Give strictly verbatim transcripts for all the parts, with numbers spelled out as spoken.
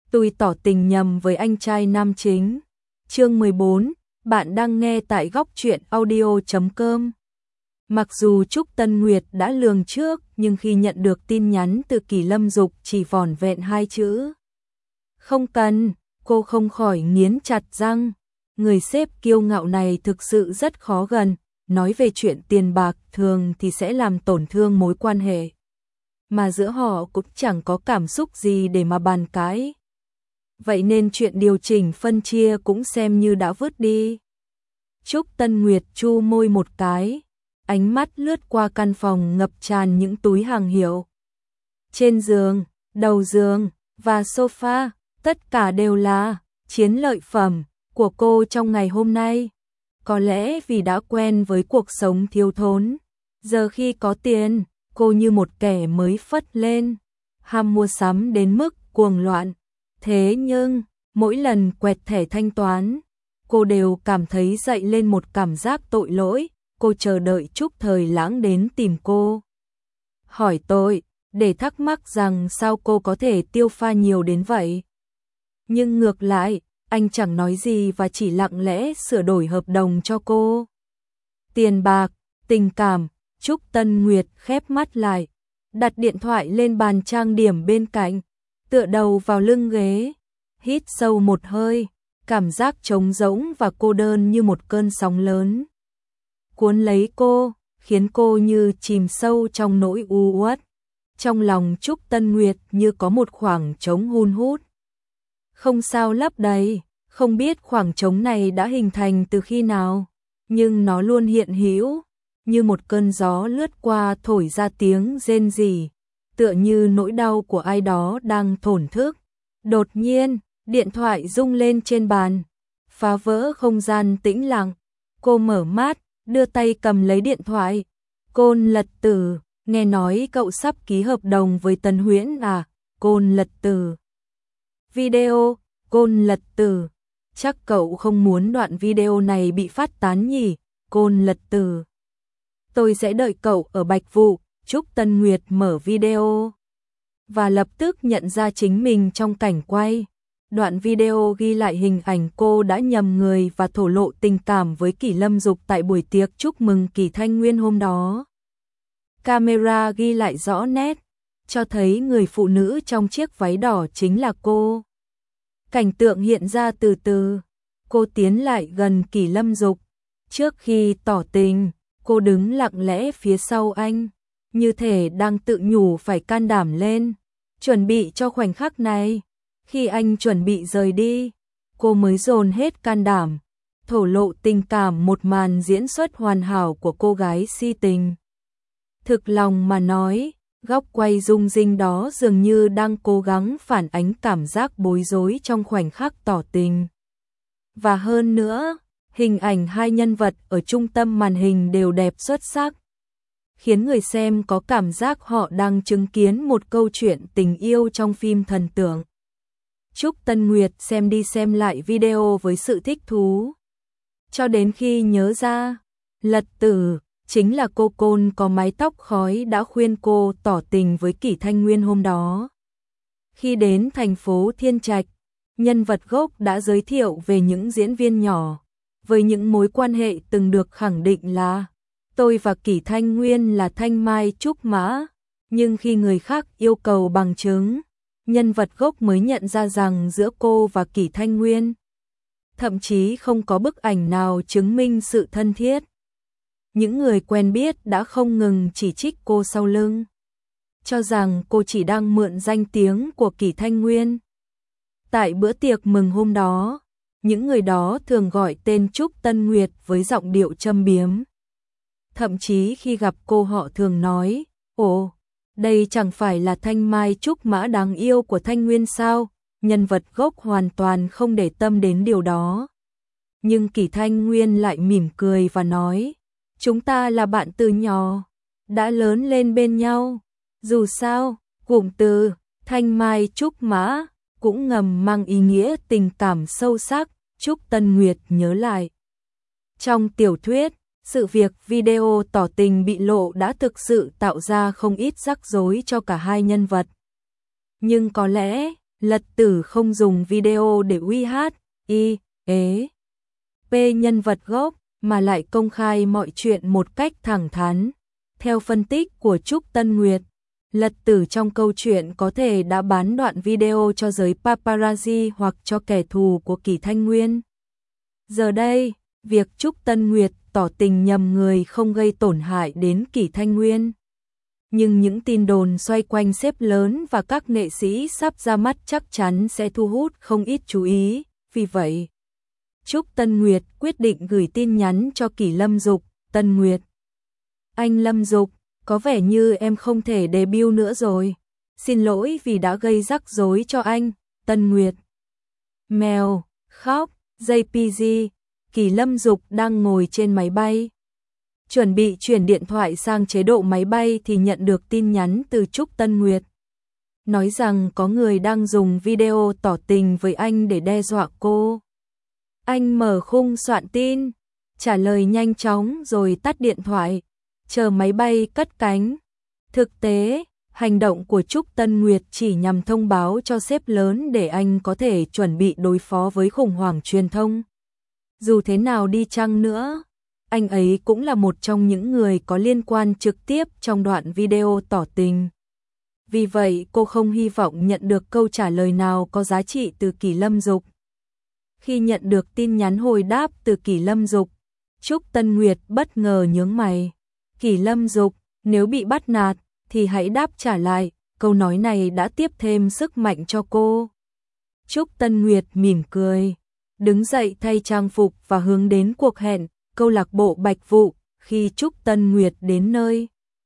tôi tỏ tình nhầm với anh trai nam chính. Chương mười bốn, bạn đang nghe tại góc truyện audio chấm com. Mặc dù Trúc Tân Nguyệt đã lường trước, nhưng khi nhận được tin nhắn từ Kỳ Lâm Dục chỉ vỏn vẹn hai chữ không cần, cô không khỏi nghiến chặt răng. Người sếp kiêu ngạo này thực sự rất khó gần, nói về chuyện tiền bạc thường thì sẽ làm tổn thương mối quan hệ. Mà giữa họ cũng chẳng có cảm xúc gì để mà bàn cãi. Vậy nên chuyện điều chỉnh phân chia cũng xem như đã vứt đi. Trúc Tân Nguyệt chu môi một cái, ánh mắt lướt qua căn phòng ngập tràn những túi hàng hiệu. Trên giường, đầu giường và sofa, tất cả đều là chiến lợi phẩm của cô trong ngày hôm nay. Có lẽ vì đã quen với cuộc sống thiếu thốn, giờ khi có tiền, cô như một kẻ mới phất lên, ham mua sắm đến mức cuồng loạn. Thế nhưng, mỗi lần quẹt thẻ thanh toán, cô đều cảm thấy dậy lên một cảm giác tội lỗi. Cô chờ đợi Trúc Thời Lãng đến tìm cô, hỏi tội, để thắc mắc rằng sao cô có thể tiêu pha nhiều đến vậy. Nhưng ngược lại, anh chẳng nói gì và chỉ lặng lẽ sửa đổi hợp đồng cho cô. Tiền bạc, tình cảm. Trúc Tân Nguyệt khép mắt lại, đặt điện thoại lên bàn trang điểm bên cạnh, tựa đầu vào lưng ghế, hít sâu một hơi, cảm giác trống rỗng và cô đơn như một cơn sóng lớn cuốn lấy cô, khiến cô như chìm sâu trong nỗi u uất. Trong lòng Trúc Tân Nguyệt như có một khoảng trống hun hút, không sao lấp đầy. Không biết khoảng trống này đã hình thành từ khi nào, nhưng nó luôn hiện hữu, như một cơn gió lướt qua thổi ra tiếng rên rỉ, tựa như nỗi đau của ai đó đang thổn thức. Đột nhiên, điện thoại rung lên trên bàn, phá vỡ không gian tĩnh lặng. Cô mở mắt, đưa tay cầm lấy điện thoại. Côn Lật Tử, nghe nói cậu sắp ký hợp đồng với Tân Huyễn à? Côn Lật Tử. Video, Côn Lật Tử. Chắc cậu không muốn đoạn video này bị phát tán nhỉ? Côn Lật Tử. Tôi sẽ đợi cậu ở Bạch Vụ. Trúc Tân Nguyệt mở video và lập tức nhận ra chính mình trong cảnh quay. Đoạn video ghi lại hình ảnh cô đã nhầm người và thổ lộ tình cảm với Kỳ Lâm Dục tại buổi tiệc chúc mừng Kỳ Thanh Nguyên hôm đó. Camera ghi lại rõ nét, cho thấy người phụ nữ trong chiếc váy đỏ chính là cô. Cảnh tượng hiện ra từ từ, cô tiến lại gần Kỳ Lâm Dục. Trước khi tỏ tình, cô đứng lặng lẽ phía sau anh, như thể đang tự nhủ phải can đảm lên, chuẩn bị cho khoảnh khắc này. Khi anh chuẩn bị rời đi, cô mới dồn hết can đảm, thổ lộ tình cảm. Một màn diễn xuất hoàn hảo của cô gái si tình. Thực lòng mà nói, góc quay rung rinh đó dường như đang cố gắng phản ánh cảm giác bối rối trong khoảnh khắc tỏ tình. Và hơn nữa, hình ảnh hai nhân vật ở trung tâm màn hình đều đẹp xuất sắc, khiến người xem có cảm giác họ đang chứng kiến một câu chuyện tình yêu trong phim thần tượng. Trúc Tân Nguyệt xem đi xem lại video với sự thích thú, cho đến khi nhớ ra, Lật Tử chính là cô Côn có mái tóc khói đã khuyên cô tỏ tình với Kỳ Thanh Nguyên hôm đó. Khi đến thành phố Thiên Trạch, nhân vật gốc đã giới thiệu về những diễn viên nhỏ, với những mối quan hệ từng được khẳng định là tôi và Kỳ Thanh Nguyên là thanh mai trúc mã. Nhưng khi người khác yêu cầu bằng chứng, nhân vật gốc mới nhận ra rằng giữa cô và Kỳ Thanh Nguyên thậm chí không có bức ảnh nào chứng minh sự thân thiết. Những người quen biết đã không ngừng chỉ trích cô sau lưng, cho rằng cô chỉ đang mượn danh tiếng của Kỳ Thanh Nguyên. Tại bữa tiệc mừng hôm đó, những người đó thường gọi tên Trúc Tân Nguyệt với giọng điệu châm biếm. Thậm chí khi gặp cô họ thường nói, ồ, đây chẳng phải là thanh mai trúc mã đáng yêu của Thanh Nguyên sao? Nhân vật gốc hoàn toàn không để tâm đến điều đó. Nhưng Kỳ Thanh Nguyên lại mỉm cười và nói, chúng ta là bạn từ nhỏ, đã lớn lên bên nhau. Dù sao, cụm từ thanh mai trúc mã cũng ngầm mang ý nghĩa tình cảm sâu sắc. Trúc Tân Nguyệt nhớ lại, trong tiểu thuyết, sự việc video tỏ tình bị lộ đã thực sự tạo ra không ít rắc rối cho cả hai nhân vật. Nhưng có lẽ, Lật Tử không dùng video để uy hát, y, ế, p nhân vật gốc, mà lại công khai mọi chuyện một cách thẳng thắn. Theo phân tích của Trúc Tân Nguyệt, Lật Tử trong câu chuyện có thể đã bán đoạn video cho giới paparazzi hoặc cho kẻ thù của Kỷ Thanh Nguyên. Giờ đây, việc Trúc Tân Nguyệt tỏ tình nhầm người không gây tổn hại đến Kỷ Thanh Nguyên. Nhưng những tin đồn xoay quanh sếp lớn và các nghệ sĩ sắp ra mắt chắc chắn sẽ thu hút không ít chú ý. Vì vậy, Trúc Tân Nguyệt quyết định gửi tin nhắn cho Kỷ Lâm Dục. Tân Nguyệt: anh Lâm Dục, có vẻ như em không thể debut nữa rồi. Xin lỗi vì đã gây rắc rối cho anh. Tân Nguyệt: mèo, khóc, jay pê giê. Kỷ Lâm Dục đang ngồi trên máy bay, chuẩn bị chuyển điện thoại sang chế độ máy bay thì nhận được tin nhắn từ Trúc Tân Nguyệt. Nói rằng có người đang dùng video tỏ tình với anh để đe dọa cô. Anh mở khung soạn tin, trả lời nhanh chóng rồi tắt điện thoại, chờ máy bay cất cánh. Thực tế, hành động của Trúc Tân Nguyệt chỉ nhằm thông báo cho sếp lớn để anh có thể chuẩn bị đối phó với khủng hoảng truyền thông. Dù thế nào đi chăng nữa, anh ấy cũng là một trong những người có liên quan trực tiếp trong đoạn video tỏ tình. Vì vậy cô không hy vọng nhận được câu trả lời nào có giá trị từ Kỷ Lâm Dục. Khi nhận được tin nhắn hồi đáp từ Kỷ Lâm Dục, Trúc Tân Nguyệt bất ngờ nhướng mày. Kỷ Lâm Dục, nếu bị bắt nạt thì hãy đáp trả lại. Câu nói này đã tiếp thêm sức mạnh cho cô. Trúc Tân Nguyệt mỉm cười, đứng dậy thay trang phục và hướng đến cuộc hẹn câu lạc bộ Bạch Vụ. Khi Trúc Tân Nguyệt đến nơi,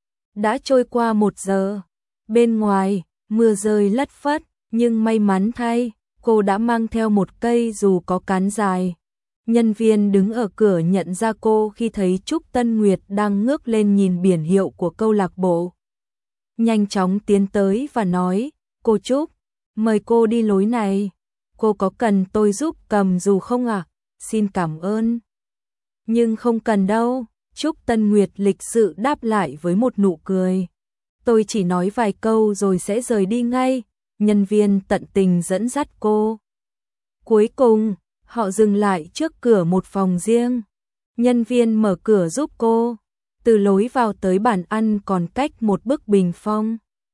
đã trôi qua một giờ. Bên ngoài, mưa rơi lất phất, nhưng may mắn thay, cô đã mang theo một cây dù có cán dài. Nhân viên đứng ở cửa nhận ra cô khi thấy Trúc Tân Nguyệt đang ngước lên nhìn biển hiệu của câu lạc bộ. Nhanh chóng tiến tới và nói, cô Trúc, mời cô đi lối này. Cô có cần tôi giúp cầm dù không ạ? À? Xin cảm ơn. Nhưng không cần đâu, Trúc Tân Nguyệt lịch sự đáp lại với một nụ cười. Tôi chỉ nói vài câu rồi sẽ rời đi ngay. Nhân viên tận tình dẫn dắt cô. Cuối cùng, họ dừng lại trước cửa một phòng riêng. Nhân viên mở cửa giúp cô. Từ lối vào tới bàn ăn còn cách một bức bình phong.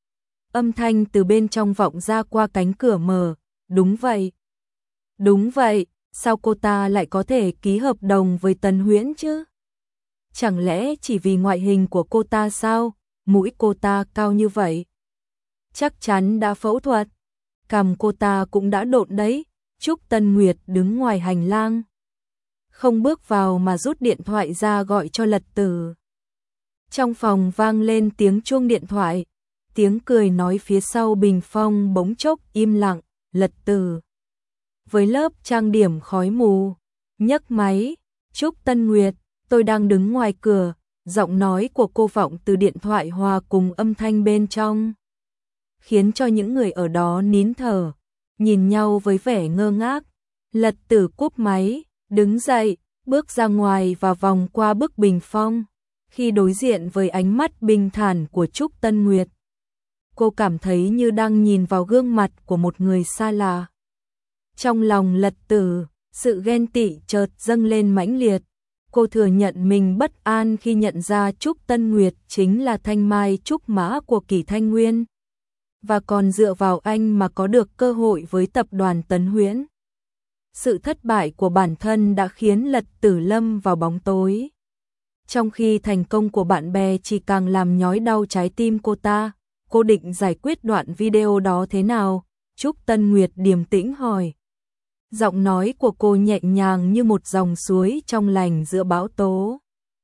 Âm thanh từ bên trong vọng ra qua cánh cửa mở. Đúng vậy. Đúng vậy, sao cô ta lại có thể ký hợp đồng với Tần Huyễn chứ? Chẳng lẽ chỉ vì ngoại hình của cô ta sao? Mũi cô ta cao như vậy. Chắc chắn đã phẫu thuật. Cằm cô ta cũng đã độn đấy. Trúc Tân Nguyệt đứng ngoài hành lang, không bước vào mà rút điện thoại ra gọi cho Lật Tử. Trong phòng vang lên tiếng chuông điện thoại. Tiếng cười nói phía sau bình phong bỗng chốc im lặng. Lật Tử với lớp trang điểm khói mù nhấc máy. Trúc Tân Nguyệt, tôi đang đứng ngoài cửa. Giọng nói của cô vọng từ điện thoại hòa cùng âm thanh bên trong, khiến cho những người ở đó nín thở, nhìn nhau với vẻ ngơ ngác. Lật Tử cúp máy, đứng dậy, bước ra ngoài và vòng qua bức bình phong. Khi đối diện với ánh mắt bình thản của Trúc Tân Nguyệt, cô cảm thấy như đang nhìn vào gương mặt của một người xa lạ. Trong lòng Lật Tử, sự ghen tị chợt dâng lên mãnh liệt. Cô thừa nhận mình bất an khi nhận ra Trúc Tân Nguyệt chính là thanh mai trúc mã của Kỷ Thanh Nguyên, và còn dựa vào anh mà có được cơ hội với tập đoàn Tấn Huyễn. Sự thất bại của bản thân đã khiến Lật Tử lâm vào bóng tối, trong khi thành công của bạn bè chỉ càng làm nhói đau trái tim cô ta. Cô định giải quyết đoạn video đó thế nào? Trúc Tân Nguyệt điềm tĩnh hỏi. Giọng nói của cô nhẹ nhàng như một dòng suối trong lành giữa bão tố.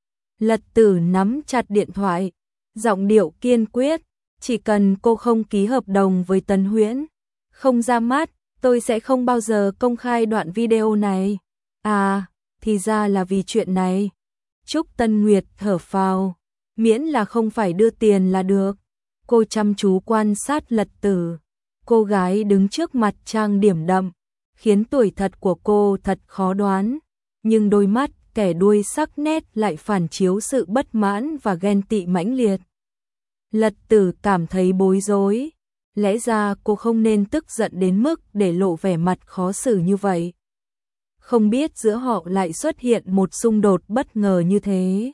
Lật Tử nắm chặt điện thoại, giọng điệu kiên quyết. Chỉ cần cô không ký hợp đồng với Tấn Huyễn, không ra mắt, tôi sẽ không bao giờ công khai đoạn video này. À, thì ra là vì chuyện này. Trúc Tân Nguyệt thở phào, miễn là không phải đưa tiền là được. Cô chăm chú quan sát Lật Tử. Cô gái đứng trước mặt trang điểm đậm, khiến tuổi thật của cô thật khó đoán, nhưng đôi mắt kẻ đuôi sắc nét lại phản chiếu sự bất mãn và ghen tị mãnh liệt. Lật Tử cảm thấy bối rối, lẽ ra cô không nên tức giận đến mức để lộ vẻ mặt khó xử như vậy. Không biết giữa họ lại xuất hiện một xung đột bất ngờ như thế.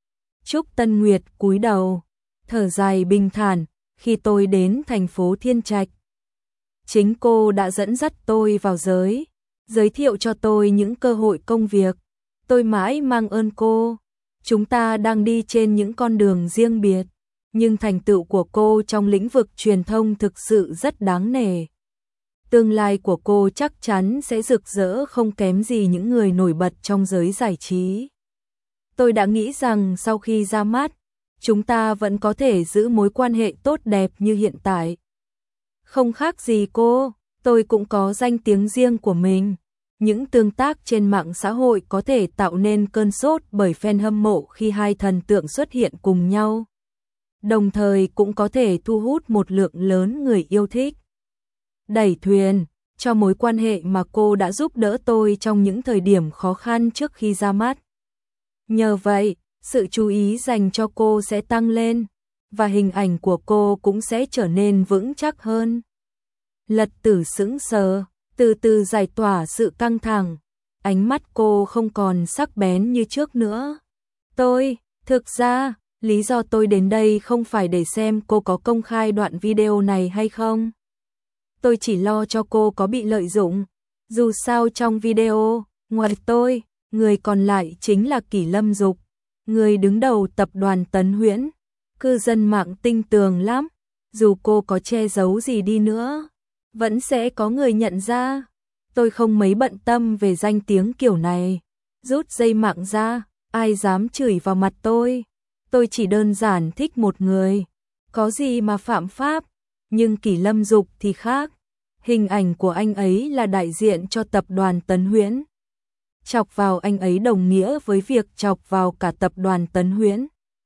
Trúc Tân Nguyệt cúi đầu, thở dài bình thản, khi tôi đến thành phố Thiên Trạch, chính cô đã dẫn dắt tôi vào giới, giới thiệu cho tôi những cơ hội công việc. Tôi mãi mang ơn cô. Chúng ta đang đi trên những con đường riêng biệt, nhưng thành tựu của cô trong lĩnh vực truyền thông thực sự rất đáng nể. Tương lai của cô chắc chắn sẽ rực rỡ không kém gì những người nổi bật trong giới giải trí. Tôi đã nghĩ rằng sau khi ra mắt, chúng ta vẫn có thể giữ mối quan hệ tốt đẹp như hiện tại. Không khác gì cô, tôi cũng có danh tiếng riêng của mình. Những tương tác trên mạng xã hội có thể tạo nên cơn sốt bởi fan hâm mộ khi hai thần tượng xuất hiện cùng nhau. Đồng thời cũng có thể thu hút một lượng lớn người yêu thích. Đẩy thuyền cho mối quan hệ mà cô đã giúp đỡ tôi trong những thời điểm khó khăn trước khi ra mắt. Nhờ vậy, sự chú ý dành cho cô sẽ tăng lên, và hình ảnh của cô cũng sẽ trở nên vững chắc hơn. Lật Tử sững sờ, từ từ giải tỏa sự căng thẳng. Ánh mắt cô không còn sắc bén như trước nữa. Tôi, thực ra, lý do tôi đến đây không phải để xem cô có công khai đoạn video này hay không. Tôi chỉ lo cho cô có bị lợi dụng. Dù sao trong video, ngoài tôi, người còn lại chính là Kỷ Lâm Dục, người đứng đầu tập đoàn Tấn Huyễn. Cư dân mạng tinh tường lắm, dù cô có che giấu gì đi nữa, vẫn sẽ có người nhận ra. Tôi không mấy bận tâm về danh tiếng kiểu này. Rút dây mạng ra, ai dám chửi vào mặt tôi. Tôi chỉ đơn giản thích một người, có gì mà phạm pháp. Nhưng Kỷ Lâm Dục thì khác. Hình ảnh của anh ấy là đại diện cho tập đoàn Tấn Huyễn. Chọc vào anh ấy đồng nghĩa với việc chọc vào cả tập đoàn Tấn Huyễn.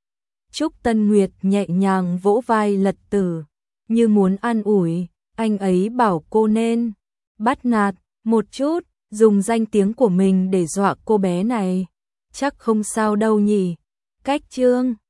Trúc Tân Nguyệt nhẹ nhàng vỗ vai Lật Tử, như muốn an ủi. Anh ấy bảo cô nên bắt nạt một chút, dùng danh tiếng của mình để dọa cô bé này. Chắc không sao đâu nhỉ. Cách chương